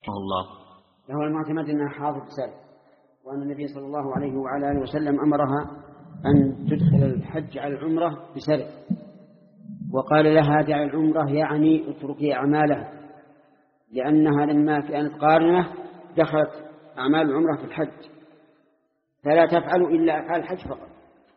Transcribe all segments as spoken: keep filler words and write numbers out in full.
الله له المعتمد أنها حاضر بسبب، وأن النبي صلى الله عليه وعلى آله وسلم أمرها أن تدخل الحج على العمرة بسبب، وقال لها دع العمرة يعني اتركي أعمالها، لأنها لما كانت قارنة دخلت أعمال العمرة في الحج، فلا تفعل إلا أفعال الحج فقط.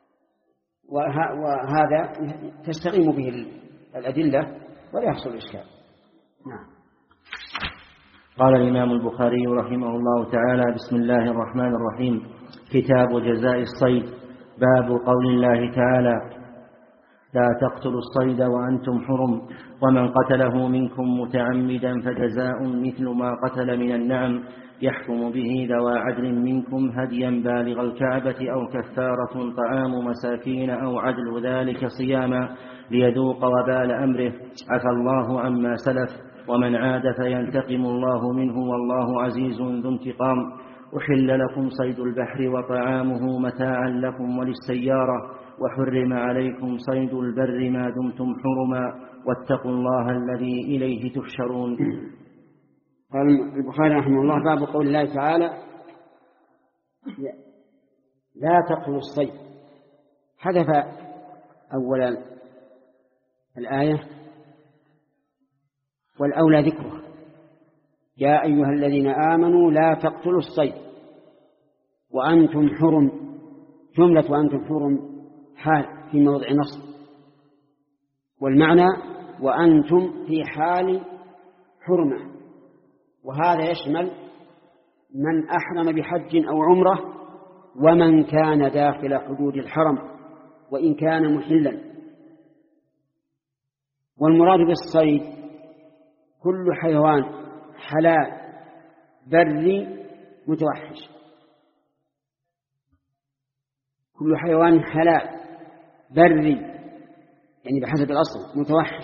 وهذا تستقيم به الأدلة ولا يحصل إشكال. نعم. قال الإمام البخاري رحمه الله تعالى: بسم الله الرحمن الرحيم. كتاب جزاء الصيد. باب قول الله تعالى: لا تقتلوا الصيد وأنتم حرم، ومن قتله منكم متعمدا فجزاء مثل ما قتل من النعم، يحكم به ذوى عدل منكم هديا بالغ الكعبة أو كفارة طعام مساكين أو عدل ذلك صياما ليذوق وبال أمره، عفى الله عما سلف، ومن عاد فينتقم الله منه والله عزيز ذو انتقام. أحل لكم صيد البحر وطعامه متاعا لكم وللسيارة، وحرم عليكم صيد البر ما دمتم حرما، واتقوا الله الذي إليه تحشرون. قال البخاري رحمه الله: باب قول الله تعالى: لا تقتلوا الصيد. حذف أولا الآية والأولى ذكره: يا أيها الذين آمنوا لا تقتلوا الصيد وأنتم حرم. جملة وأنتم حرم حال في موضع نصب، والمعنى وأنتم في حال حرمة، وهذا يشمل من أحرم بحج أو عمرة ومن كان داخل حدود الحرم وإن كان محلا. والمراد بالصيد كل حيوان حلال بري متوحش، كل حيوان حلال بري يعني بحسب الأصل متوحش،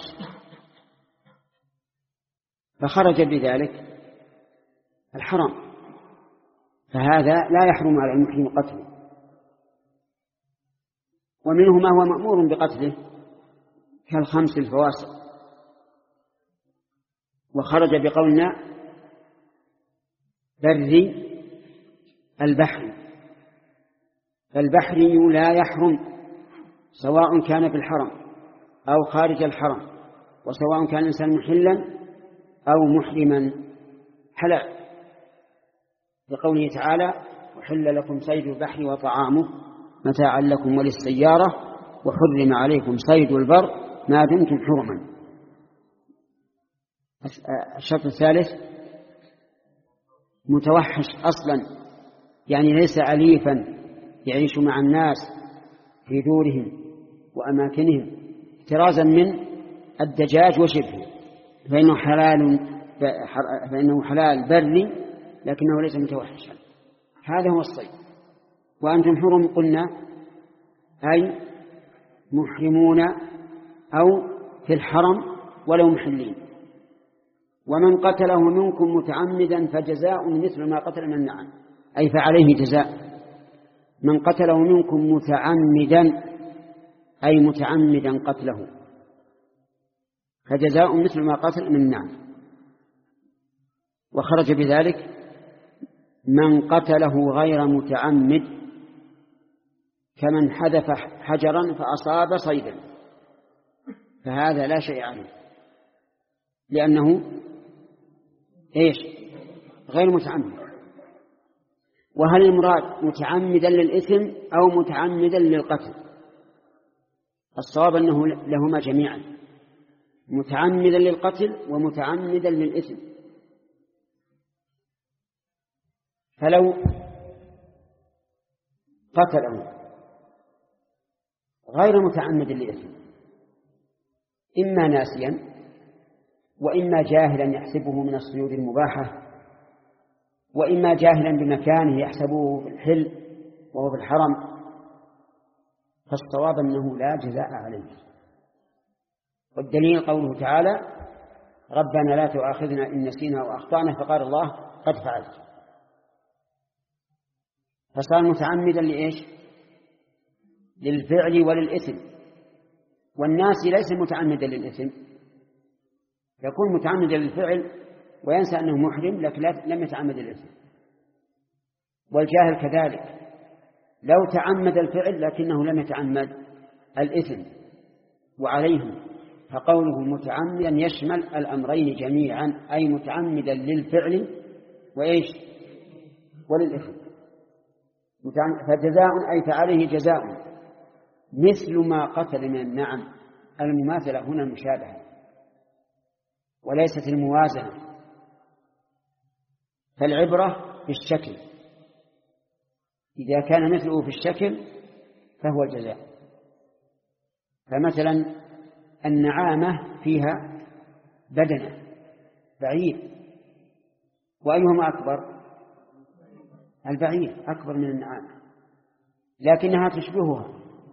فخرج بذلك الحرام، فهذا لا يحرم على المحرم قتله. ومنه ما هو مأمور بقتله كالخمس الفواسق. وخرج بقولنا بري البحر، فالبحري لا يحرم سواء كان في الحرم أو خارج الحرم، وسواء كان الإنسان محلا أو محرما حلال، بقوله تعالى: وحل لكم صيد البحر وطعامه متاعا لكم وللسيارة، وحرم عليكم صيد البر ما دمتم حرما. الشرط الثالث متوحش أصلا، يعني ليس أليفا يعيش مع الناس في دورهم وأماكنهم احترازا من الدجاج وشبهه، فإنه حلال فإنه حلال بري لكنه ليس متوحشا. هذا هو الصيد. وأنتم حرم قلنا أي محرمون أو في الحرم ولو محلين. ومن قتله منكم متعمدا فجزاء مثل ما قتل من النعم، أي فعليه جزاء. من قتله منكم متعمدا أي متعمدا قتله، فجزاء مثل ما قتل من النعم. وخرج بذلك من قتله غير متعمد كمن حذف حجرا فأصاب صيدا، فهذا لا شيء عليه لأنه إيش غير متعمد. وهل المراد متعمدا للإثم أو متعمدا للقتل؟ الصواب أنه لهما جميعا، متعمدا للقتل ومتعمدا للإثم. فلو قتله غير متعمد للإثم إما ناسيا وإما جاهلا يحسبه من الصيود المباحة، وإما جاهلا بمكانه يحسبه في الحل وهو في الحرم، فالصواب أنه لا جزاء عليه. والدليل قوله تعالى: ربنا لا تؤاخذنا إن نسينا وأخطأنا، فقال الله: قد فعلت. فصار متعمدا لإيش؟ للفعل وللإثم. والناس ليس متعمدا للإثم، يكون متعمدا للفعل وينسى أنه محرم لكن لم يتعمد الإثم. والجاهل كذلك لو تعمد الفعل لكنه لم يتعمد الإثم وعليهم، فقوله متعمدا يشمل الأمرين جميعا، أي متعمدا للفعل وإيش وللإثم. فجزاء أي فعليه جزاء مثل ما قتل من النعم. المماثلة هنا المشابهة وليست الموازنة، فالعبرة بالشكل، إذا كان مثله في الشكل فهو الجزاء. فمثلا النعامة فيها بدنة بعير، وأيهما أكبر؟ البعير أكبر من النعامة، لكنها تشبهها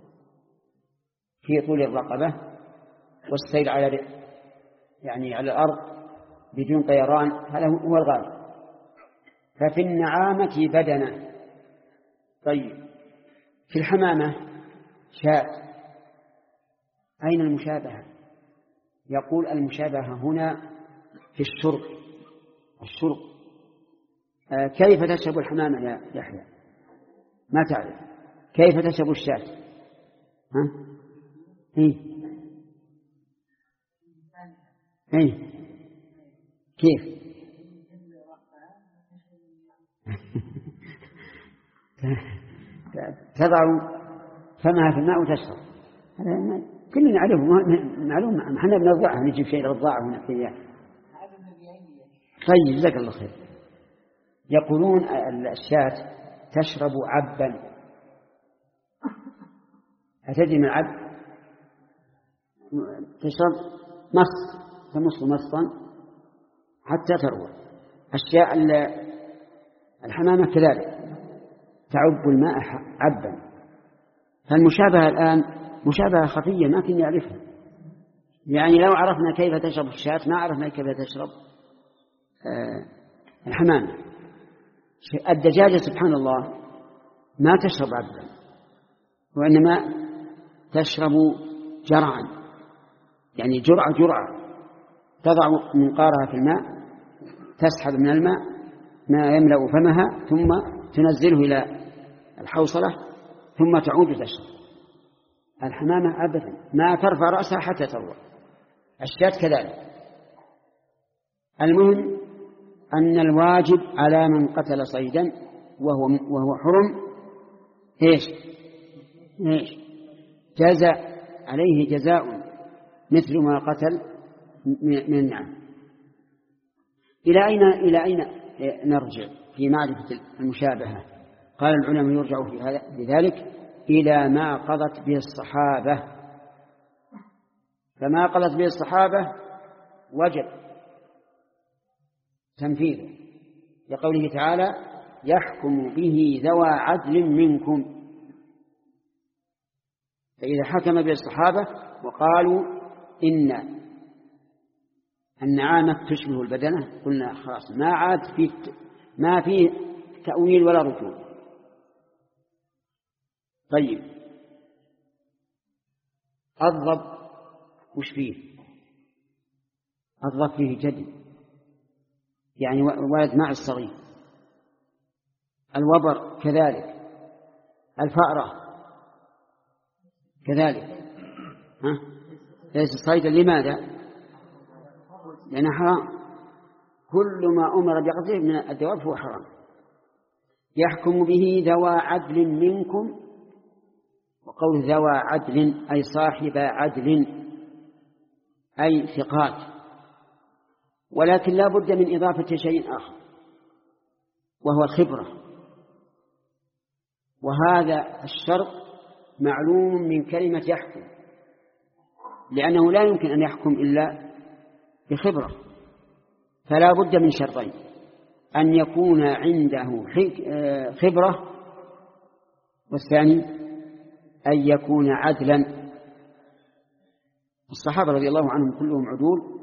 في طول الرقبة والسير على يعني على الأرض بدون طيران، هذا هو الغالب. ففي النعامة بدنة. طيب في الحمامة شاء، أين المشابهة؟ يقول المشابهة هنا في الشرب. الشرب آه كيف تشرب الحمامة يا يحيى؟ ما تعرف كيف تشرب الشاة؟ ها؟ إيه؟ إيه؟ كيف؟ تضع فمها في الماء وتشرب. هذا كلنا نعرفه، معلومة. نحن بنضعها نجيب شيء رضاعه هنا في إياه. طيب جزاك الله خير. يقولون الشاة تشرب عبا. أتدري من عب؟ تشرب مص، تمص مصا حتى تروى. الشاة الحمامة كذلك تعب الماء عبا. فالمشابهة الآن مشابهة خفية ما كنا نعرفها. يعني لو عرفنا كيف تشرب الشاة ما عرفنا كيف تشرب آه الحمامة. الدجاجة سبحان الله ما تشرب عبا، وإنما تشرب جرعا، يعني جرعة جرعة، تضع منقارها في الماء، تسحب من الماء ما يملأ فمها ثم تنزله إلى الحوصلة ثم تعود تشرب. الحمامة أبدا ما ترفع رأسها حتى تروى. الشاة كذلك. المهم أن الواجب على من قتل صيدا وهو وهو حرم إيش إيش جزاء عليه جزاء مثل ما قتل من النعم. إلى أين إلى أين نرجع في معرفة المشابهة؟ قال العلماء يرجع في هذا لذلك إلى ما قضت به الصحابة. فما قضت به الصحابة وجب تنفيذه، لقوله تعالى يحكم به ذوى عدل منكم. فإذا حكم به الصحابة وقالوا إن النعامة تشبه البدنة قلنا خلاص ما عاد في ما في تأويل ولا رجوع. طيب الضب وش فيه؟ الضب فيه جدي، يعني ولد ماء الصغير. الوبر كذلك، الفأرة كذلك. ها؟ ليس صيدا. لماذا؟ لأنه حرام. كل ما أمر بقتله من الدواب هو حرام. يحكم به ذوى عدل منكم، وقول ذوى عدل أي صاحب عدل أي ثقات، ولكن لا بد من إضافة شيء آخر وهو الخبرة، وهذا الشرط معلوم من كلمة يحكم، لأنه لا يمكن أن يحكم إلا بخبرة. فلا بد من شرطين: أن يكون عنده خبرة، والثاني أن يكون عدلا. الصحابة رضي الله عنهم كلهم عدول،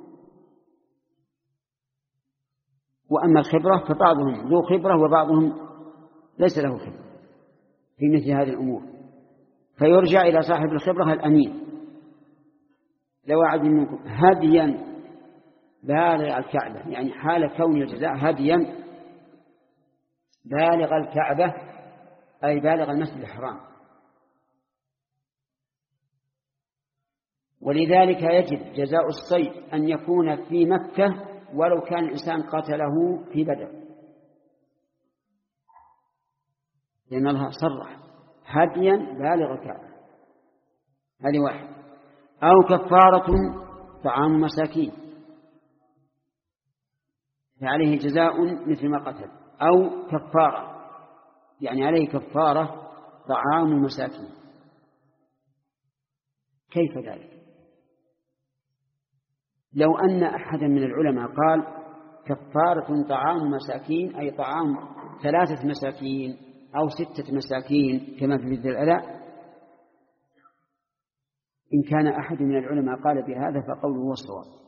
وأما الخبرة فبعضهم ذو خبرة وبعضهم ليس له خبرة في مثل هذه الأمور، فيرجع إلى صاحب الخبرة الأمين. لو عدل منكم هديا بالغ الكعبة، يعني حال كون الجزاء هديا بالغ الكعبة أي بالغ المسجد الحرام. ولذلك يجب جزاء الصيد أن يكون في مكة ولو كان الإنسان قتله في بدر، لأن الله صرح هديا بالغ الكعبة. هذه واحد. أو كفارة طعام مساكين فعليه جزاء مثل ما قتل، أو كفارة يعني عليه كفارة طعام مساكين. كيف ذلك؟ لو أن أحدا من العلماء قال كفارة طعام مساكين أي طعام ثلاثة مساكين أو ستة مساكين كما في مثل الأداء، إن كان أحد من العلماء قال بهذا فقوله هو الصواب.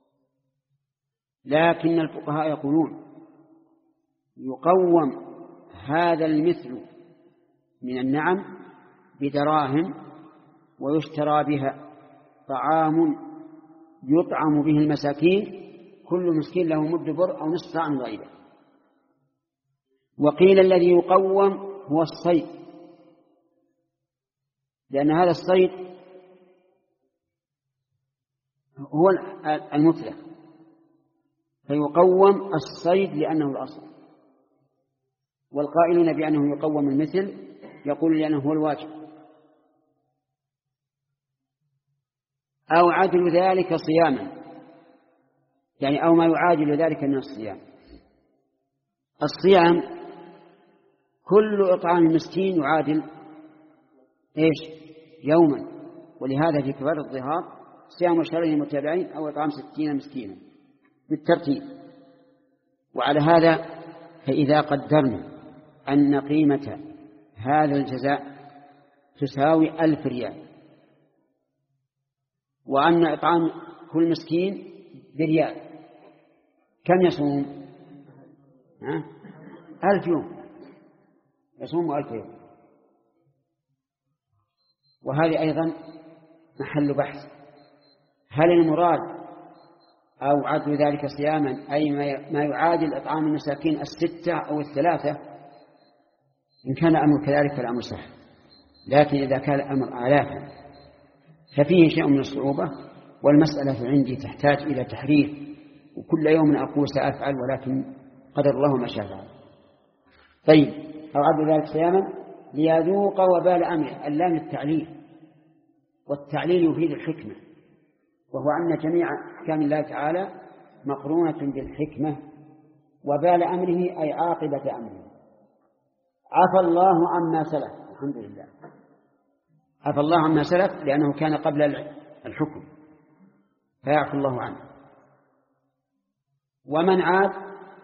لكن الفقهاء يقولون يقوم هذا المثل من النعم بدراهم ويشترى بها طعام يطعم به المساكين، كل مسكين له مد بر أو نصف صاع من غيره. وقيل الذي يقوم هو الصيد، لأن هذا الصيد هو المطلق، فيقوم الصيد لأنه الأصل. والقائلون بأنه يقوم المثل يقول لأنه هو الواجب. أو عدل ذلك صياما، يعني أو ما يعادل ذلك من الصيام. الصيام كل إطعام مسكين يعادل إيش؟ يوما. ولهذا في كفارة الظهار صيام شهرين متابعين أو إطعام ستين مسكينا بالترتيب. وعلى هذا فإذا قدرنا أن قيمة هذا الجزاء تساوي ألف ريال، وأن إطعام كل مسكين بريال، كم يصوم؟ ها؟ ألف يوم، يصوم ألف يوم. وهذه أيضا محل بحث، هل المراد أو عدل ذلك صياما أي ما يعادل إطعام المساكين الستة أو الثلاثة؟ إن كان أمر كذلك فالأمر صح، لكن إذا كان الأمر آلافا ففيه شيء من الصعوبة، والمسألة عندي تحتاج إلى تحرير، وكل يوم أقول سأفعل ولكن قدر الله ما شاء فعل. طيب، أو عدل ذلك صياما ليذوق وبال أمره، اللام التعليل، والتعليل يفيد الحكمة، وهو أن جميع أحكام الله تعالى مقرونة بالحكمة. وبال أمره أي عاقبة أمره. عفى الله عما سلف، الحمد لله، عفى الله عما سلف لأنه كان قبل الحكم فيعفو الله عنه. ومن عاد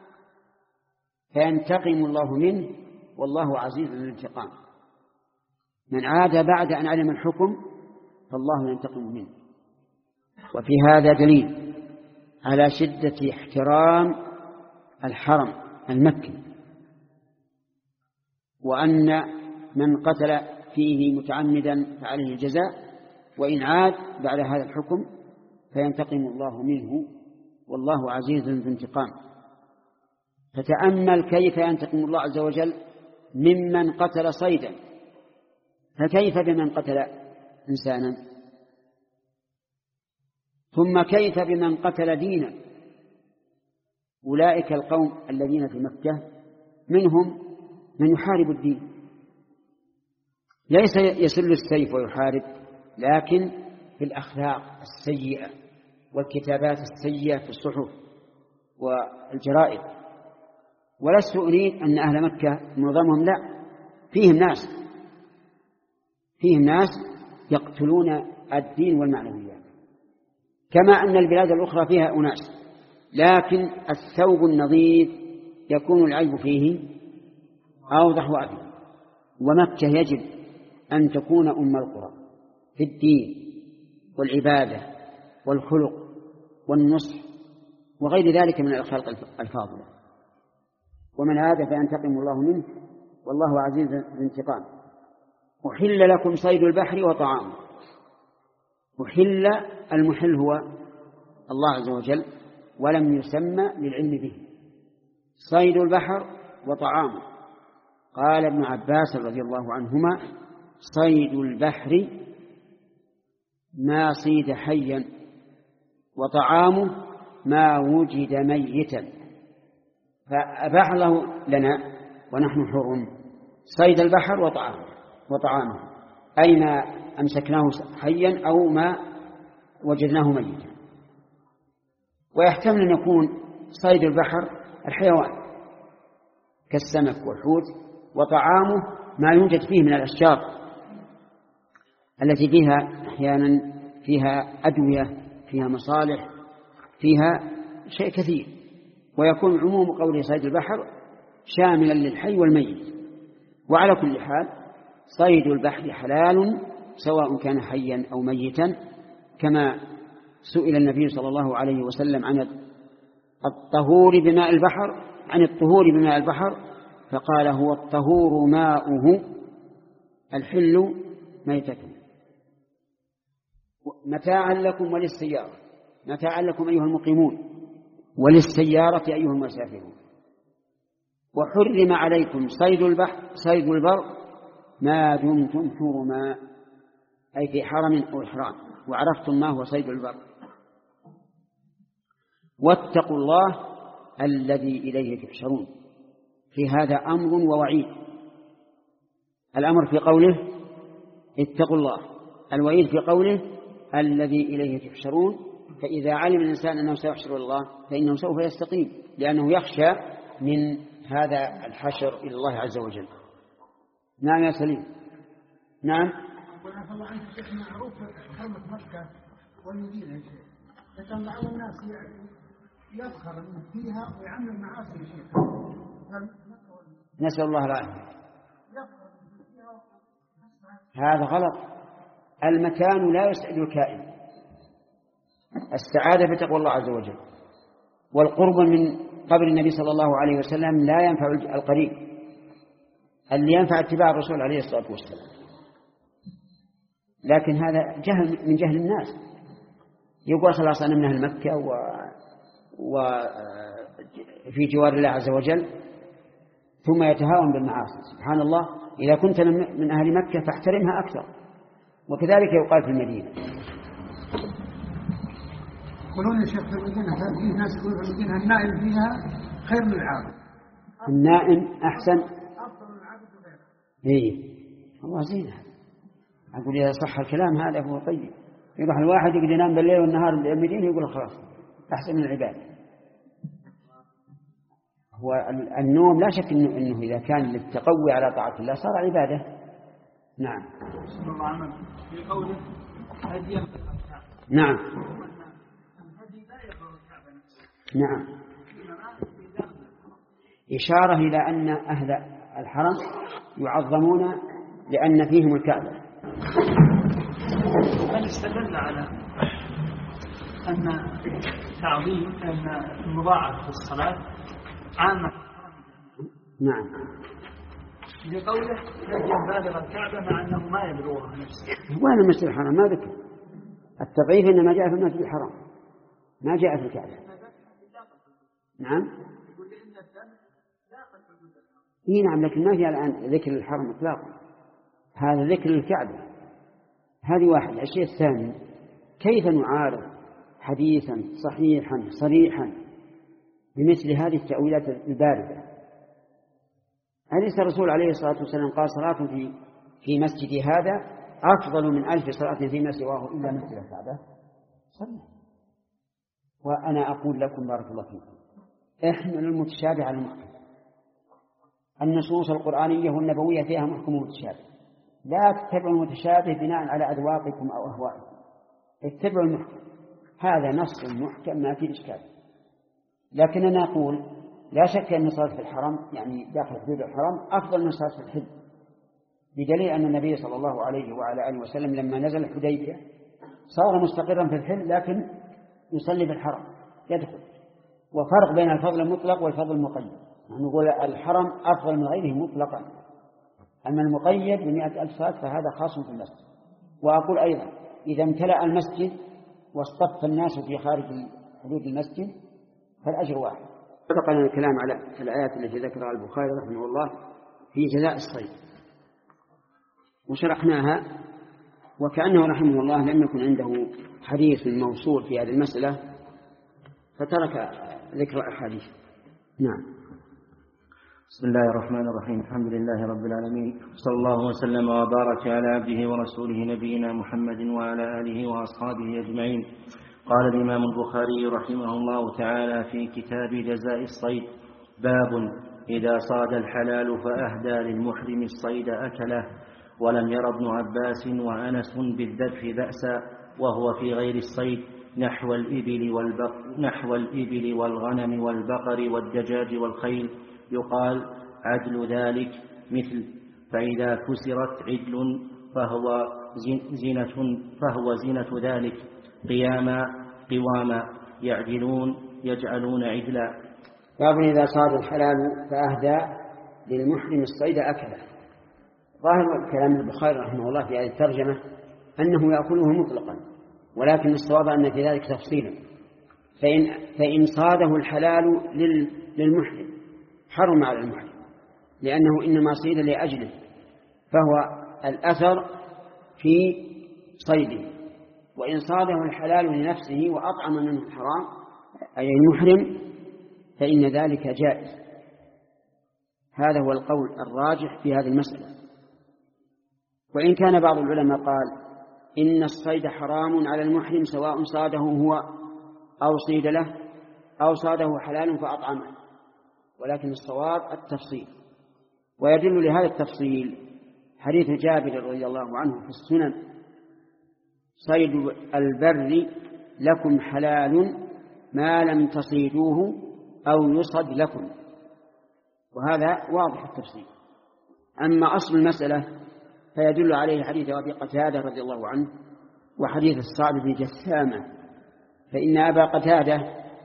فينتقم الله منه والله عزيز ذو الانتقام. من عاد بعد أن علم الحكم فالله ينتقم منه. وفي هذا دليل على شدة احترام الحرم المكي، وأن من قتل فيه متعمدا فعليه الجزاء، وإن عاد بعد هذا الحكم فينتقم الله منه والله عزيز ذو انتقام. فتأمل كيف ينتقم الله عز وجل ممن قتل صيدا، فكيف بمن قتل إنسانا؟ ثم كيف بمن قتل دينا؟ أولئك القوم الذين في مكة منهم من يحارب الدين، ليس يسل السيف ويحارب، لكن في الأخلاق السيئة والكتابات السيئة في الصحف والجرائد. ولست أريد أن أهل مكة معظمهم، لا، فيهم ناس فيهم ناس يقتلون الدين والمعنويات، كما أن البلاد الأخرى فيها أناس، لكن الثوب النظيف يكون العيب فيه أوضح وأبين. ومكة يجب أن تكون أم القرى في الدين والعبادة والخلق والنصح وغير ذلك من الأخلاق الفاضلة. ومن عاد فينتقم الله منه والله عزيز ذو انتقام. أحل لكم صيد البحر وطعامه. أحل، المحل هو الله عز وجل، ولم يسمى للعلم به. صيد البحر وطعامه. قال ابن عباس رضي الله عنهما: صيد البحر ما صيد حيا، وطعامه ما وجد ميتا، فأباح له لنا ونحن حر صيد البحر وطعامه وطعامه أي ما أمسكناه حيا أو ما وجدناه ميتا. ويحتمل أن يكون صيد البحر الحيوان كالسمك والحوت، وطعامه ما يوجد فيه من الأشجار التي فيها أحيانا فيها أدوية، فيها مصالح، فيها شيء كثير. ويكون عموم قول صيد البحر شاملا للحي والميت. وعلى كل حال صيد البحر حلال سواء كان حيا أو ميتا، كما سئل النبي صلى الله عليه وسلم عن الطهور بماء البحر عن الطهور بماء البحر فقال: هو الطهور ماؤه الحل ميتته. متاعا لكم وللسيارة، متاعا لكم أيها المقيمون، وللسيارة أيها المسافرون. وحرم عليكم صيد البحر صيد البر ما دمتم حرما، أي في حرم أو إحرام، وعرفتم ما هو صيد البر. واتقوا الله الذي إليه تحشرون. في هذا أمر ووعيد. الأمر في قوله اتقوا الله، الوعيد في قوله الذي إليه تحشرون. فإذا علم الإنسان أنه سيحشر الله فإنه سوف يستقيم، لأنه يخشى من هذا الحشر إلى الله عز وجل. نعم يا سليم. نعم. ونفى الله عنك شيخ معروف حرمة مكة والمدينة يا شيخ، لكن بعض الناس يفخر فيها ويعمل المعاصي يا شيخ. نسأل الله العافية. هذا غلط. المكان لا يسعد الكائن، السعادة بتقوى الله عز وجل. والقرب من قبر النبي صلى الله عليه وسلم لا ينفع القريب، اللي ينفع اتباع الرسول عليه الصلاة والسلام. لكن هذا جهل من جهل الناس. يقول خلاص أنا من أهل مكة و... وفي جوار الله عز وجل، ثم يتهاون بالمعاصي. سبحان الله، إذا كنت من أهل مكة فاحترمها أكثر. وكذلك يقال في المدينة. يقولون يا شيخ في المدينة، في ناس يقولون في المدينة النائم فيها خير من العابد. النائم أحسن أفضل من العابد وغيره. إيه الله زين. أقول إذا صح الكلام هذا هو طيب. يروح الواحد يقول ينام بالليل والنهار بالمدينة يقول خلاص أحسن من العبادة. هو النوم لا شك إنه, إنه إذا كان للتقوي على طاعة الله صار عبادة. نعم. بسم الله الرحمن في قوله هدي. نعم. نعم. إشارة إلى أن أهل الحرم يعظمون لأن فيهم الكعبة. هل استدل على أن تعظيم أن المضاعف في الصلاة عامة؟ نعم. لقوله هديا بالغ الكعبة مع أنه ما يبلغها نفسه. وين المسجد الحرام؟ ما ذكر التضعيف، إنما جاء في المسجد الحرام ما جاء في الكعبة. نعم. إيه نعم، لكن ما في الآن ذكر الحرم إطلاقا، هذا ذكر الكعبة. هذه واحد. الشيء الثاني، كيف نعارض حديثا صحيحا صريحا بمثل هذه التأويلات الباردة؟ أليس الرسول عليه الصلاة والسلام قال صلاة في في مسجد هذا أفضل من ألف صلاة فيما سواه إلا مسجد الكعبة؟ صلى. وأنا أقول لكم بارك الله فيكم، احمل المتشابه على المحكم. النصوص القرآنية والنبوية فيها محكم ومتشابه، لا تتبعوا المتشابه بناء على أذواقكم أو أهوائكم، اتبعوا المحكم. هذا نص محكم ما فيه إشكال. لكننا نقول لا شك أن الصلاة في الحرم يعني داخل حدود الحرم أفضل من الصلاة في الحل، بدليل أن النبي صلى الله عليه وعلى آله وسلم لما نزل الحديبية صار مستقرا في الحل لكن يصلي في الحرم يدخل. وفرق بين الفضل المطلق والفضل المقيد، يعني نقول الحرم أفضل من غيره مطلقا، أما المقيد بمئة ألف صلاة فهذا خاص في المسجد. وأقول أيضا إذا امتلأ المسجد واصطف الناس في خارج حدود المسجد فالأجر واحد. سبق لنا الكلام على الآيات التي ذكرها البخاري رحمه الله في جزاء الصيد وشرحناها، وكأنه رحمه الله لم يكن عنده حديث موصول في هذه المسألة فترك ذكر الأحاديث. نعم. بسم الله الرحمن الرحيم. الحمد لله رب العالمين، صلى الله وسلم وبارك على عبده ورسوله نبينا محمد وعلى آله وأصحابه أجمعين. قال الإمام البخاري رحمه الله تعالى في كتاب جزاء الصيد: باب إذا صاد الحلال فأهدى للمحرم الصيد أكله. ولم ير ابن عباس وأنس بالذبح بأسا وهو في غير الصيد نحو الإبل, والبق نحو الإبل والغنم والبقر والدجاج والخيل، يقال عدل ذلك مثل، فإذا كسرت عدل فهو زينة, فهو زينة ذلك، قياما قواما، يعدلون يجعلون عدلا. باب إذا صاد الحلال فأهدى للمحرم الصيد أكله. ظاهر كلام البخاري رحمه الله في هذه الترجمة أنه يأكله مطلقا، ولكن الصواب أن في ذلك تفصيلا. فإن, فإن صاده الحلال للمحرم حرم على المحرم، لأنه إنما صيد لأجله، فهو الأثر في صيده. وإن صاده الحلال لنفسه وأطعم منه الحرام أي المحرم فإن ذلك جائز. هذا هو القول الراجح في هذه المسألة. وإن كان بعض العلماء قال إن الصيد حرام على المحرم سواء صاده هو أو صيد له أو صاده حلال فأطعمه، ولكن الصواب التفصيل. ويدل لهذا التفصيل حديث جابر رضي الله عنه في السنن: صيد البر لكم حلال ما لم تصيدوه أو يصد لكم. وهذا واضح التفصيل. أما أصل المسألة فيدل عليه حديث أبي قتادة رضي الله عنه وحديث الصعب بن جثامة، فإن أبا قتادة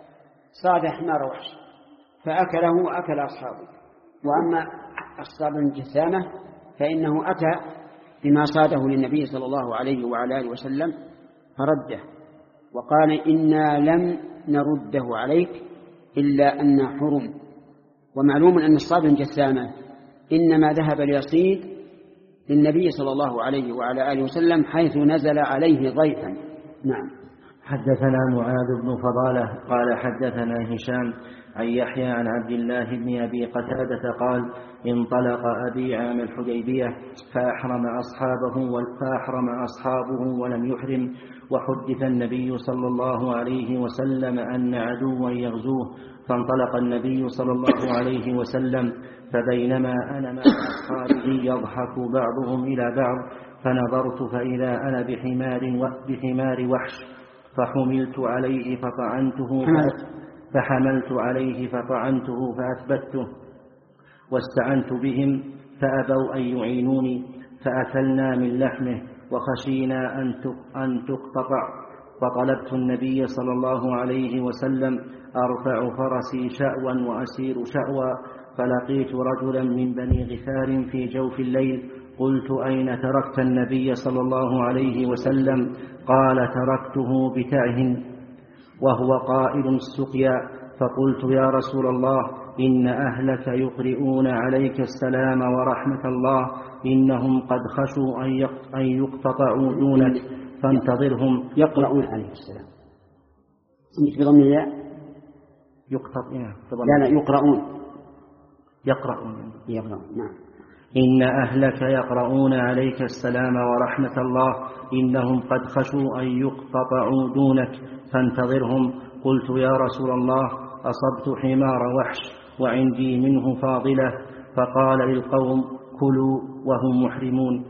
صاد حمار وحش فأكله وأكل أصحابه، وأما الصعب بن جثامة فإنه أتى بما صاده للنبي صلى الله عليه وعلى آله وسلم فرده وقال: إنا لم نرده عليك إلا أن حرم. ومعلوم أن الصعب بن جثامة إنما ذهب ليصيد للنبي صلى الله عليه وعلى آله وسلم حيث نزل عليه ضيفا. نعم. حدثنا معاذ بن فضالة قال حدثنا هشام عن يحيى عن عبد الله بن أبي قتادة قال: انطلق أبي عام الحديبية فأحرم أصحابه, فأحرم أصحابه ولم يحرم، وحدث النبي صلى الله عليه وسلم أن عدوا يغزوه، فانطلق النبي صلى الله عليه وسلم، فبينما أنا مع أصحابه يضحك بعضهم إلى بعض، فنظرت فإذا أنا بحمار, بحمار وحش، فحملت عليه فطعنته فحملت عليه فطعنته فأثبته، واستعنت بهم فأبوا أن يعينوني، فأكلنا من لحمه وخشينا أن تقتطع، فطلبت النبي صلى الله عليه وسلم أرفع فرسي شأوا وأسير شأوا، فلقيت رجلا من بني غفار في جوف الليل، قلت: أين تركت النبي صلى الله عليه وسلم؟ قال: تركته بتعه وهو قائد السقيا. فقلت: يا رسول الله، إن أهلك يقرؤون عليك السلام ورحمة الله، إنهم قد خشوا أن يقتطعوا دونك فانتظرهم. يقرؤون عليك السلام بضم الياء يقتطعون لا لا يقرؤون يقرؤون يقرؤون نعم. إن أهلك يقرؤون عليك السلام ورحمة الله، إنهم قد خشوا أن يقتطعوا دونك فانتظرهم. قلت: يا رسول الله، أصبت حمار وحش وعندي منه فاضلة. فقال للقوم: كلوا وهم محرمون.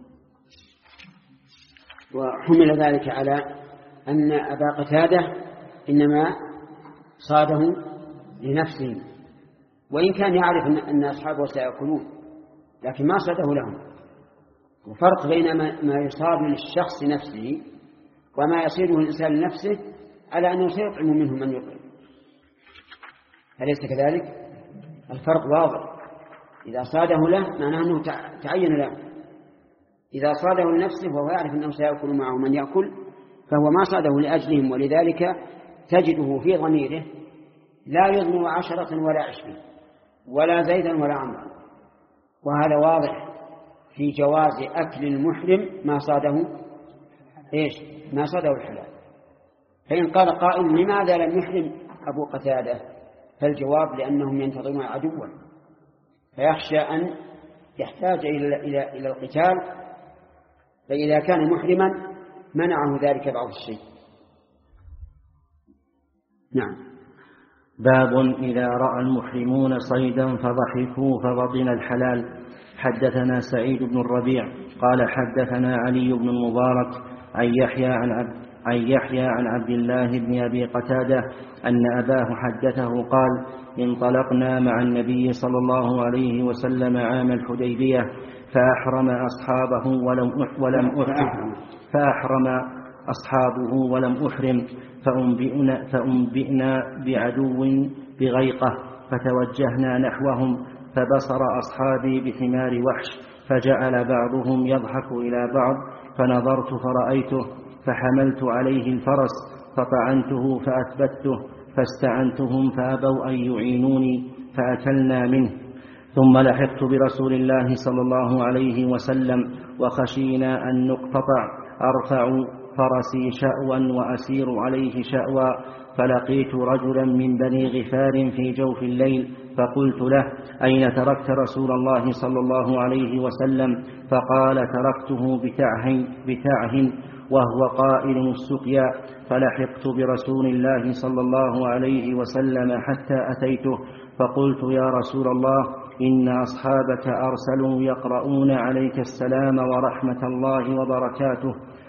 وحمل ذلك على أن أبا قتادة إنما صاده لنفسه، وإن كان يعرف أن أصحابه سيأكلون لكن ما صاده لهم. وفرق بين ما يصاد للشخص نفسه وما يصيده الإنسان لنفسه على أنه سيطعم منه من يطعم، أليس كذلك؟ الفرق واضح. إذا صاده له معناه أنه تعين له، إذا صاده لنفسه وهو يعرف أنه سيأكل معه من يأكل فهو ما صاده لأجلهم، ولذلك تجده في ضميره لا يضمن عشرة ولا عشرين ولا زيدا ولا عمرا. وهذا واضح في جواز أكل المحرم ما صاده إيش ما صاده الحلال. فإن قال قائل لماذا لم يحرم أبو قتادة؟ فالجواب لأنهم ينتظرون عدوا فيخشى أن يحتاج إلى إلى إلى القتال، فإذا كان محرما منعه ذلك بعض الشيء. نعم. باب إذا رأى المحرمون صيدا فضحكوا فبطن الحلال. حدثنا سعيد بن الربيع قال حدثنا علي بن المبارك عن يحيى عن عبد عن يحيى عن عبد الله بن أبي قتادة أن أباه حدثه قال انطلقنا مع النبي صلى الله عليه وسلم عام الحديبية فأحرم أصحابه ولم ولم أحرم فأحرم أصحابه ولم أحرم فأنبئنا, فأنبئنا بعدو بغيقة فتوجهنا نحوهم فبصر أصحابي بحمار وحش فجعل بعضهم يضحك إلى بعض فنظرت فرأيته فحملت عليه الفرس فطعنته فأثبته فاستعنتهم فأبوا أن يعينوني فأكلنا منه. ثم لحقت برسول الله صلى الله عليه وسلم وخشينا أن نقتطع أرفع فرسي شأوا وأسير عليه شأوا فلقيت رجلا من بني غفار في جوف الليل فقلت له أين تركت رسول الله صلى الله عليه وسلم؟ فقال تركته بتعه, بتعه وهو قائل السقيا. فلحقت برسول الله صلى الله عليه وسلم حتى أتيته فقلت يا رسول الله إن أصحابك أرسلوا يقرؤون عليك السلام ورحمة الله وبركاته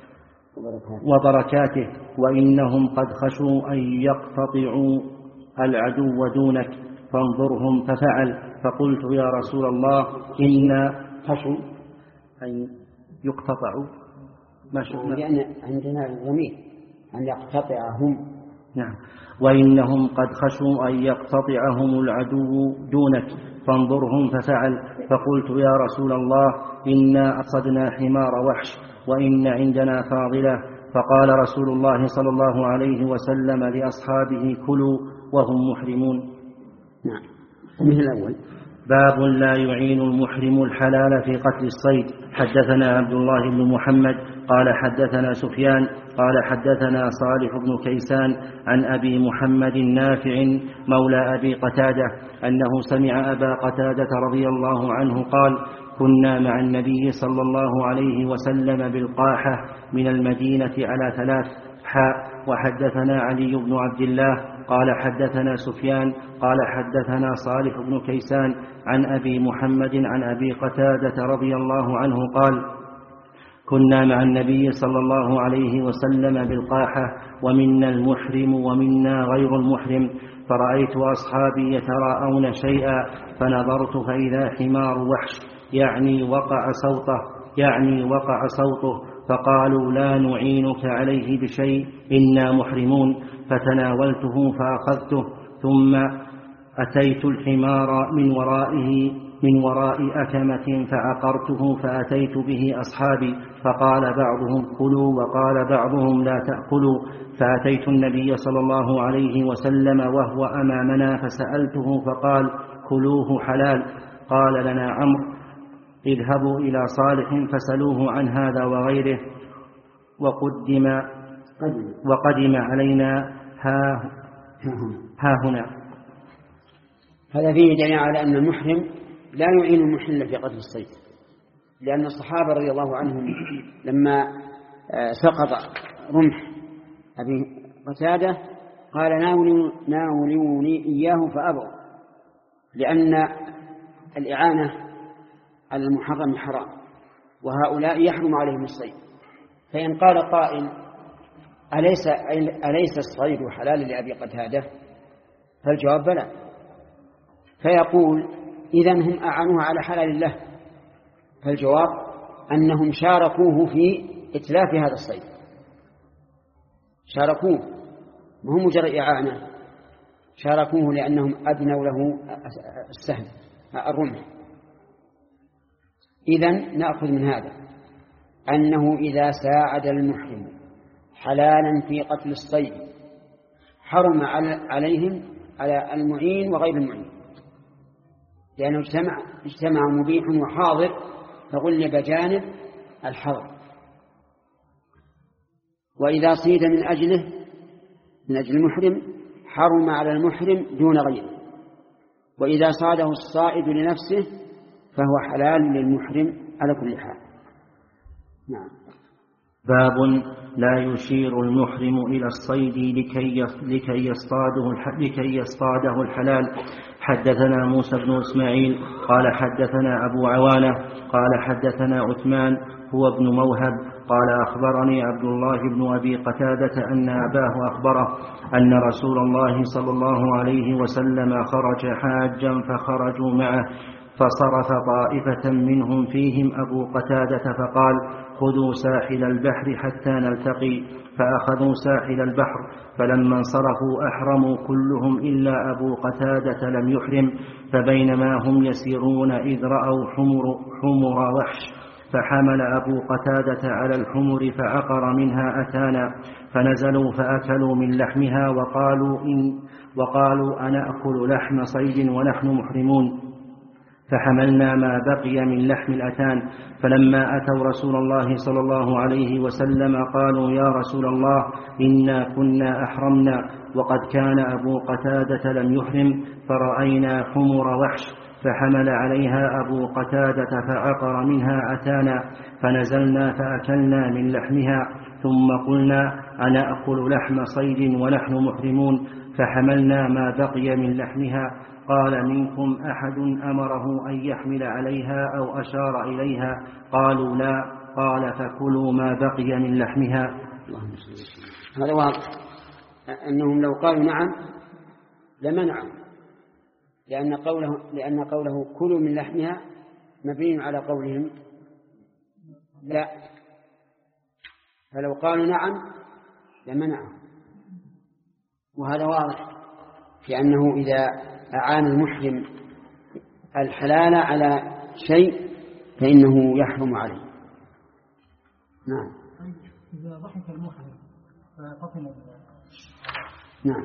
وبركاته وإنهم قد خشوا أن يقتطعوا العدو دونك فانظرهم. ففعل. فقلت يا رسول الله إن خشوا أن يقتطعوا لأن عندنا الضمير أن يقتطعهم. نعم. وإنهم قد خشوا أن يقتطعهم العدو دونك فانظرهم. ففعل. فقلت يا رسول الله إنا أصدنا حمار وحش وإن عندنا فاضلة. فقال رسول الله صلى الله عليه وسلم لأصحابه كلوا وهم محرمون. نعم. مثل الأول. باب لا يعين المحرم الحلال في قتل الصيد. حدثنا عبد الله بن محمد قال حدثنا سفيان قال حدثنا صالح بن كيسان عن أبي محمد نافع مولى أبي قتادة أنه سمع أبا قتادة رضي الله عنه قال كنا مع النبي صلى الله عليه وسلم بالقاحة من المدينة على ثلاث حاء. وحدثنا علي بن عبد الله قال حدثنا سفيان قال حدثنا صالح بن كيسان عن أبي محمد عن أبي قتادة رضي الله عنه قال كنا مع النبي صلى الله عليه وسلم بالقاحة ومنا المحرم ومنا غير المحرم فرأيت أصحابي يتراءون شيئا فنظرت فإذا حمار وحش يعني وقع صوته يعني وقع صوته فقالوا لا نعينك عليه بشيء إنا محرمون. فتناولته فأخذته ثم أتيت الحمار من ورائه من وراء أكمة فعقرته فأتيت به أصحابي فقال بعضهم كلوا وقال بعضهم لا تأكلوا. فأتيت النبي صلى الله عليه وسلم وهو أمامنا فسألته فقال كلوه حلال. قال لنا عمرو اذهبوا إلى صالح فسألوه عن هذا وغيره وقدم وقدم علينا ها, ها هنا. هذا فيه دليل على أن المحرم لا يعين المحل في قتل الصيد، لأن الصحابة رضي الله عنهم لما سقط رمح أبي قتادة قال ناولوني إياه فأبوا، لأن الإعانة على المحرم حرام وهؤلاء يحرم عليهم الصيد. فإن قال قائل أليس, أليس الصيد حلال لأبي قتادة؟ فالجواب بلى. فيقول إذن هم أعانوه على حلال الله. فالجواب أنهم شاركوه في إتلاف هذا الصيد، شاركوه وهم مجرد إعانة، شاركوه لأنهم أدنوا له السهم الرمح. إذن نأخذ من هذا أنه إذا ساعد المحرم حلالا في قتل الصيد حرم عليهم على المعين وغير المعين، لأنه اجتمع, اجتمع مبيح وحاضر فغلب جانب الحظر. وإذا صيد من أجله من أجل المحرم حرم على المحرم دون غيره، وإذا صاده الصائد لنفسه فهو حلال للمحرم على كل حال. نعم. باب لا يشير المحرم إلى الصيد لكي لكي يصطاده لكي يصطاده الحلال. حدثنا موسى بن إسماعيل قال حدثنا أبو عوانة قال حدثنا عثمان هو ابن موهب قال أخبرني عبد الله بن أبي قتادة أن أباه أخبره أن رسول الله صلى الله عليه وسلم خرج حاجا فخرجوا معه، فصرف طائفة منهم فيهم أبو قتادة فقال: خذوا ساحل البحر حتى نلتقي، فأخذوا ساحل البحر، فلما انصرفوا أحرموا كلهم إلا أبو قتادة لم يحرم، فبينما هم يسيرون إذ رأوا حمر, حمر وحش، فحمل أبو قتادة على الحمر فعقر منها أتانا، فنزلوا فأكلوا من لحمها وقالوا, إن وقالوا أنأكل لحم صيد ونحن محرمون، فحملنا ما بقي من لحم الأتان، فلما أتوا رسول الله صلى الله عليه وسلم قالوا: يا رسول الله إنا كنا أحرمنا وقد كان أبو قتادة لم يحرم، فرأينا حمر وحش، فحمل عليها أبو قتادة فعقر منها أتانا، فنزلنا فأكلنا من لحمها، ثم قلنا أنأكل لحم صيد ونحن محرمون، فحملنا ما بقي من لحمها. قال: منكم أحد أمره أن يحمل عليها أو أشار إليها؟ قالوا: لا. قال: فكلوا ما بقي من لحمها. هذا واضح أنهم لو قالوا نعم لمنعوا، لأن قوله, لأن قوله كلوا من لحمها مبين على قولهم لا، فلو قالوا نعم لمنعوا. وهذا واضح في أنه إذا أعان المحرم الحلال على شيء فإنه يحرم عليه. نعم. إذا ضحك المحرم فقتل نعم.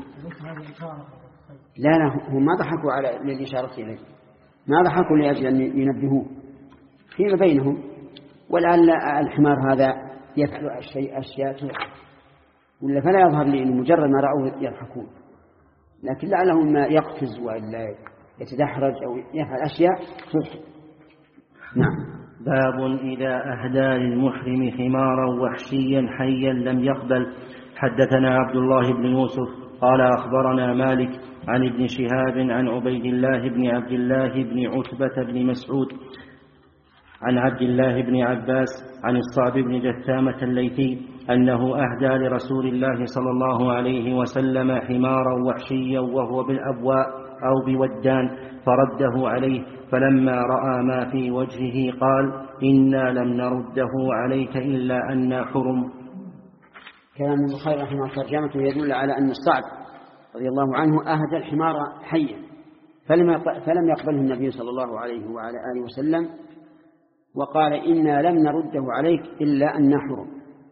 لا لا هم ما ضحكوا على للإشارة إليه، ما ضحكوا لأجل أن ينبهوه فيما بينهم، ولعل الحمار هذا يفعل الشيء أشياء ولا فلا يظهر لي أنه مجرد ما رأوه يضحكون، لكن لعله ما يقفز وإلا يتدحرج أو يفعل أشياء تضحك. نعم. باب إذا أهدى للمحرم حمارا وحشيا حيا لم يقبل. حدثنا عبد الله بن يوسف قال أخبرنا مالك عن ابن شهاب عن عبيد الله بن عبد الله بن عتبة بن مسعود عن عبد الله بن عباس عن الصعب بن جثامة الليثي أنه أهدى لرسول الله صلى الله عليه وسلم حمارا وحشيا وهو بالأبواء أو بودان، فرده عليه، فلما رأى ما في وجهه قال: إنا لم نرده عليك إلا أن حرم. كلام البخاري رحمه الله ترجمته يدل على أن الصعب رضي الله عنه أهدى الحمار حيا فلم يقبله النبي صلى الله عليه وعلى آله وسلم، وقال: إنا لم نرده عليك إلا أن حرم.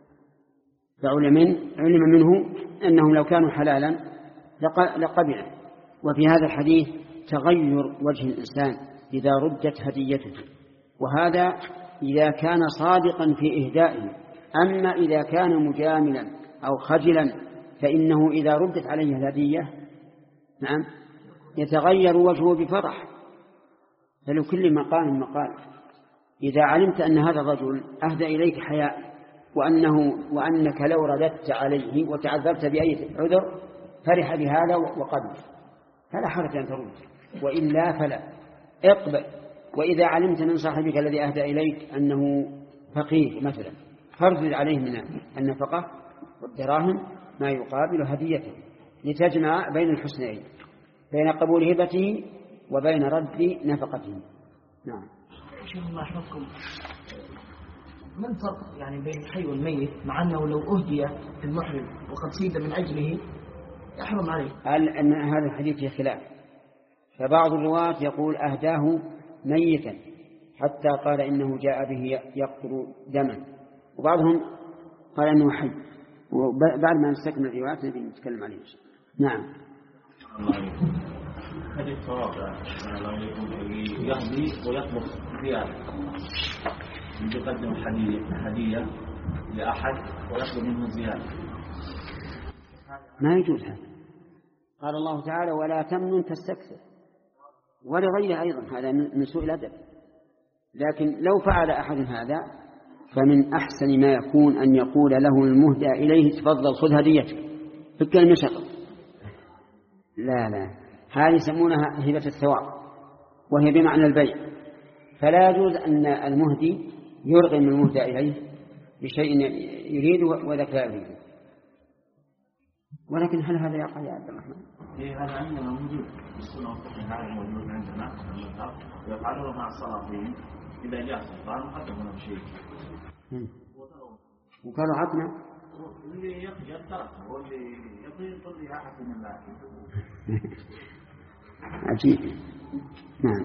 فعلم منه أنهم لو كانوا حلالا لقبله. وفي هذا الحديث تغير وجه الإنسان إذا ردت هديته، وهذا إذا كان صادقا في إهدائه. أما إذا كان مجاملا أو خجلا فإنه إذا ردت عليه الهدية نعم يتغير وجهه بفرح، فلكل مقام مقال. إذا علمت أن هذا الرجل أهدى إليك حياء وأنه وأنك لو رددت عليه وتعذرت بأي عذر فرح بهذا وقبل، فلا حرج أن ترد، وإلا فلا اقبل. وإذا علمت من صاحبك الذي أهدى إليك أنه فقير مثلا فارزد عليه من النفقة والدراهم ما يقابل هديته، لتجمع بين الحسنين، بين قبول هبته وبين رد نفقته. نعم. شيخ الله يحفظكم، من فرق يعني بين الحي والميت، مع أنه لو أهدي في المحرم وقد سيد من أجله يحرم عليه؟ قال أن هذا الحديث فيه خلاف، فبعض الرواة يقول أهداه ميتا حتى قال إنه جاء به يقطر دما، وبعضهم قال أنه حي. وبعد ما نستكمل الروايات نبي نتكلم عليه. نعم. هذه الصواب يهدي ويطلب خيار يقدم هدية لأحد ويطلب منه زيادة ما يجوز هذا. قال الله تعالى ولا تمنن تستكثر، ولغيره أيضا، هذا من سوء الأدب. لكن لو فعل أحد هذا فمن أحسن ما يكون أن يقول له المهدى إليه تفضل خذ هديتك فك المشقة. لا لا، هذه يسمونها هبة الثواب وهي بمعنى البيع، فلا يجوز أن المهدي يرغم المهدى إليه بشيء يريد وذاك لا يريد. ولكن هل هذا يقع يا عبد الرحمن؟ إيه هذا عندنا موجود السنة والفقه، هذا موجود عندنا ويفعلونه مع الصلاطين إذا جاء سلطان قدموا بشيء وقالوا عطنا اللي يقجر تركه واللي يطير طل يا حسن الله. عجيب. نعم.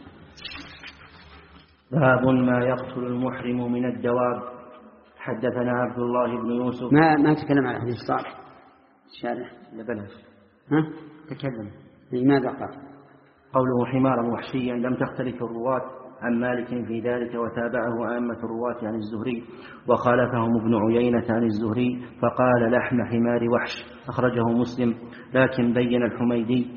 باب ما يقتل المحرم من الدواب. حدثنا عبد الله بن يوسف. ما ما تكلم عن حديث صالح الشارع لبلاش. ها تكلم. لماذا قال؟ قوله حمارا وحشيا لم تختلف الرواة عن مالك في ذلك، وتابعه عامة الرواة عن الزهري، وخالفهم ابن عيينة عن الزهري فقال لحم حمار وحش، أخرجه مسلم. لكن بين الحميدي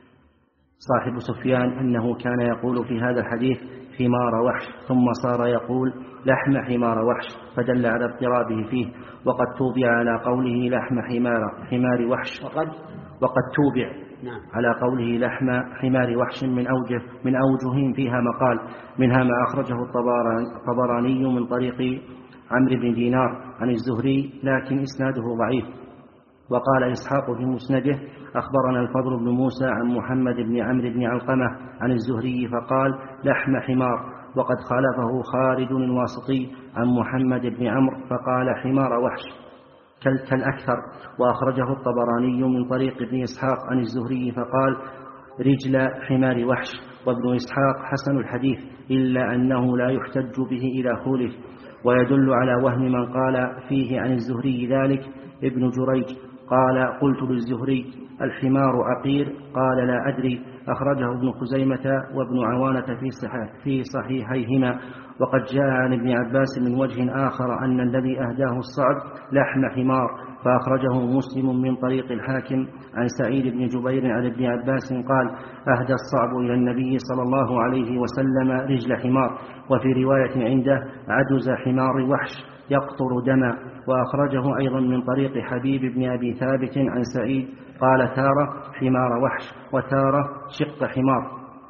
صاحب سفيان أنه كان يقول في هذا الحديث حمار وحش ثم صار يقول لحم حمار وحش، فدل على اضطرابه فيه. وقد توبع على قوله لحم حمار حمار وحش وقد وقد توبع نعم. على قوله لحم حمار وحش من أوجه من أوجه فيها مقال، منها ما أخرجه الطبراني من طريق عمرو بن دينار عن الزهري لكن إسناده ضعيف. وقال إسحاق في مسنده أخبرنا الفضل بن موسى عن محمد بن عمرو بن علقمة عن الزهري فقال لحم حمار، وقد خالفه خالد الواسطي عن محمد بن عمرو فقال حمار وحش كالأكثر. وأخرجه الطبراني من طريق ابن إسحاق عن الزهري فقال رجل حمار وحش. وابن إسحاق حسن الحديث إلا أنه لا يحتج به إلى خولف، ويدل على وهم من قال فيه عن الزهري ذلك ابن جريج قال قلت للزهري الحمار عقير قال لا أدري. أخرجه ابن خزيمة وابن عوانة في صحيح في صحيحيهما. وقد جاء عن ابن عباس من وجه آخر أن الذي أهداه الصعب لحم حمار، فأخرجه مسلم من طريق الحاكم عن سعيد بن جبير عن ابن عباس قال أهدى الصعب إلى النبي صلى الله عليه وسلم رجل حمار. وفي رواية عنده عجز حمار وحش يقطر دما. وأخرجه أيضا من طريق حبيب بن أبي ثابت عن سعيد قال تارة حمار وحش وتارة شق حمار.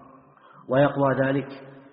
ويقوى ذلك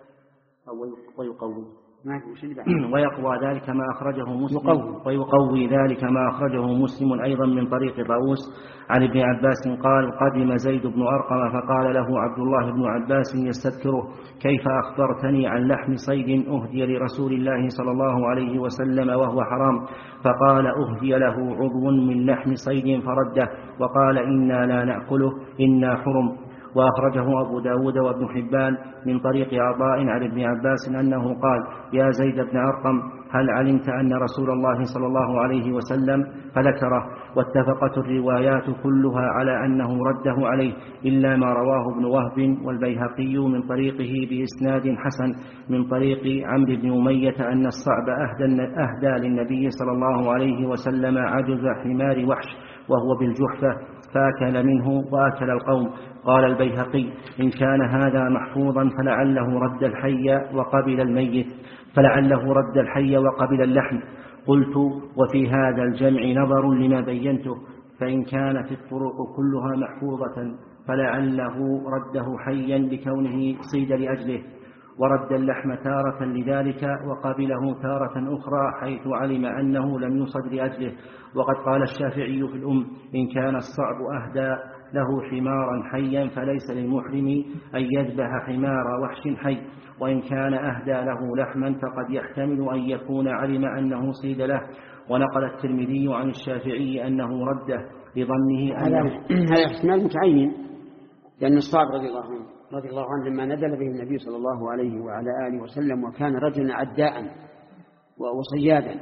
ويقوي ويقوى ذلك ما أخرجه مسلم ويقوي ذلك ما أخرجه مسلم أيضا من طريق طاووس عن ابن عباس قال قدم زيد بن أرقم فقال له عبد الله بن عباس يستذكره كيف أخبرتني عن لحم صيد أهدي لرسول الله صلى الله عليه وسلم وهو حرام؟ فقال أهدي له عضو من لحم صيد فرده وقال إنا لا نأكله إنا حرم. وأخرجه أبو داود وابن حبان من طريق عطاء عن ابن عباس أنه قال يا زيد بن أرقم هل علمت أن رسول الله صلى الله عليه وسلم فذكره. واتفقت الروايات كلها على أنه رده عليه إلا ما رواه ابن وهب والبيهقي من طريقه بإسناد حسن من طريق عمرو بن أمية أن الصعب أهدى, أهدى للنبي صلى الله عليه وسلم عجز حمار وحش وهو بالجحفة فأكل منه وأكل القوم. قال البيهقي إن كان هذا محفوظا فلعله رد الحي وقبل الميت فلعله رد الحي وقبل اللحم. قلت وفي هذا الجمع نظر لما بينته، فإن كانت الطرق كلها محفوظة فلعله رده حيا لكونه صيد لأجله، ورد اللحم تارة لذلك وقبله تارة أخرى حيث علم أنه لم يصد لأجله. وقد قال الشافعي في الأم إن كان الصعب أهدى له حمارا حيا فليس للمحرم أن يذبح حمار وحش حي، وإن كان أهدى له لحما فقد يحتمل أن يكون علم أنه صيد له. ونقل الترمذي عن الشافعي أنه رده لظنه هذا احتمال متعين، لأن الصعب رضي الله عنه رضي الله عنه لما نزل به النبي صلى الله عليه وعلى آله وسلم وكان رجلا عداء وصيادا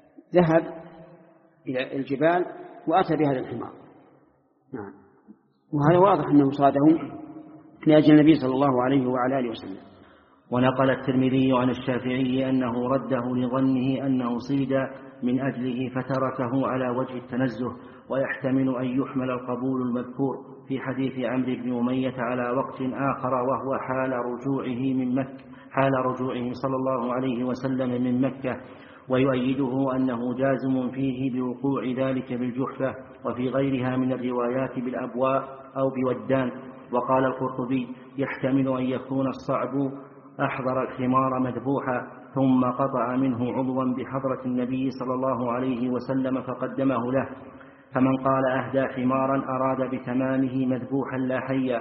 ذهب إلى الجبال وأتى بهذا الحمار. نعم. وهذا واضح أنه صاده لأجل النبي صلى الله عليه وعلى آله وسلم. ونقل الترمذي عن الشافعي أنه رده لظنه أنه صيد من أجله فتركه على وجه التنزه، ويحتمل أن يحمل القبول المذكور في حديث عمرو بن أمية على وقت آخر، وهو حال رجوعه من مكة حال رجوعه صلى الله عليه وسلم من مكة، ويؤيده أنه جازم فيه بوقوع ذلك بالجحفة وفي غيرها من الروايات بالأبواء أو بودان. وقال القرطبي يحتمل أن يكون الصعب أحضر الحمار مذبوحا ثم قطع منه عضوا بحضرة النبي صلى الله عليه وسلم فقدمه له، فمن قال أهدى حمارا أراد بتمامه مذبوحا لا حيا،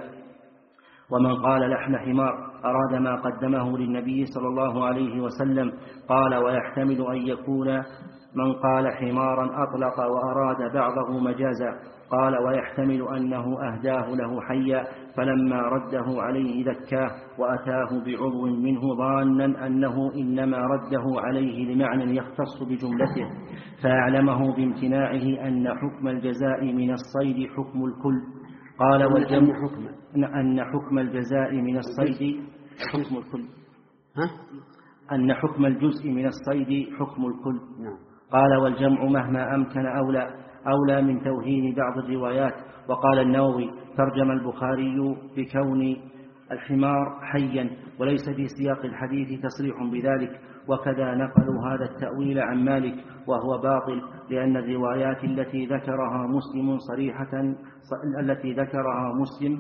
ومن قال لحم حمار أراد ما قدمه للنبي صلى الله عليه وسلم. قال ويحتمل أن يكون من قال حمارا أطلق وأراد بعضه مجازا. قال ويحتمل أنه أهداه له حيا فلما رده عليه ذكاه وأتاه بعضو منه ظانا أنه إنما رده عليه لمعنى يختص بجملته، فأعلمه بامتناعه أن حكم الجزاء من الصيد حكم الكل. قال والجمع حكم أن حكم الجزاء من الصيد حكم الكل ها؟ أن حكم الجزء من الصيد حكم الكل. قال والجمع مهما أمكن أولى أولى من توهين بعض الروايات. وقال النووي ترجم البخاري بكون الحمار حيا وليس في سياق الحديث تصريح بذلك، وكذا نقلوا هذا التأويل عن مالك وهو باطل، لأن الروايات التي ذكرها مسلم صريحة التي ذكرها مسلم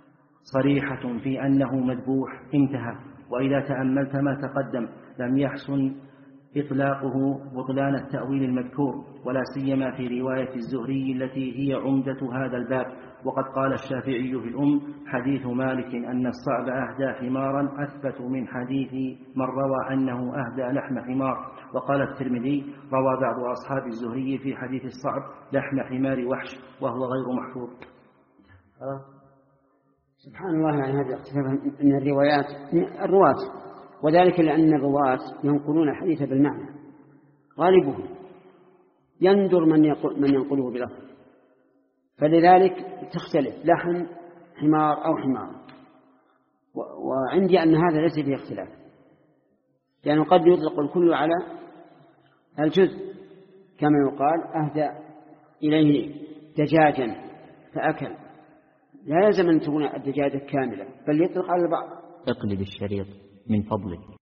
صريحة في أنه مذبوح انتهى. وإذا تأملت ما تقدم لم يحسن إطلاقه بطلان التأويل المذكور، ولا سيما في رواية الزهري التي هي عمدة هذا الباب. وقد قال الشافعي في الأم حديث مالك أن الصعب أهدى حمارا أثبت من حديث من روى أنه أهدى لحم حمار. وقال الترمذي روى بعض أصحاب الزهري في حديث الصعب لحم حمار وحش وهو غير محفوظ. سبحان الله، يعني هذا اختلاف من الروايات الرواة، وذلك لأن الرواة ينقلون الحديث بالمعنى غالبهم، يندر من يقول من ينقله بلفظ، فلذلك تختلف لحم حمار أو حمار. وعندي أن هذا ليس فيه اختلاف، لأنه قد يطلق الكل على الجزء، كما يقال أهدى إليه دجاجا فأكل، لا يلزم أن تكون الدجاجة كاملة، بل يطلق على البعض. اقلب الشريط من فضلك.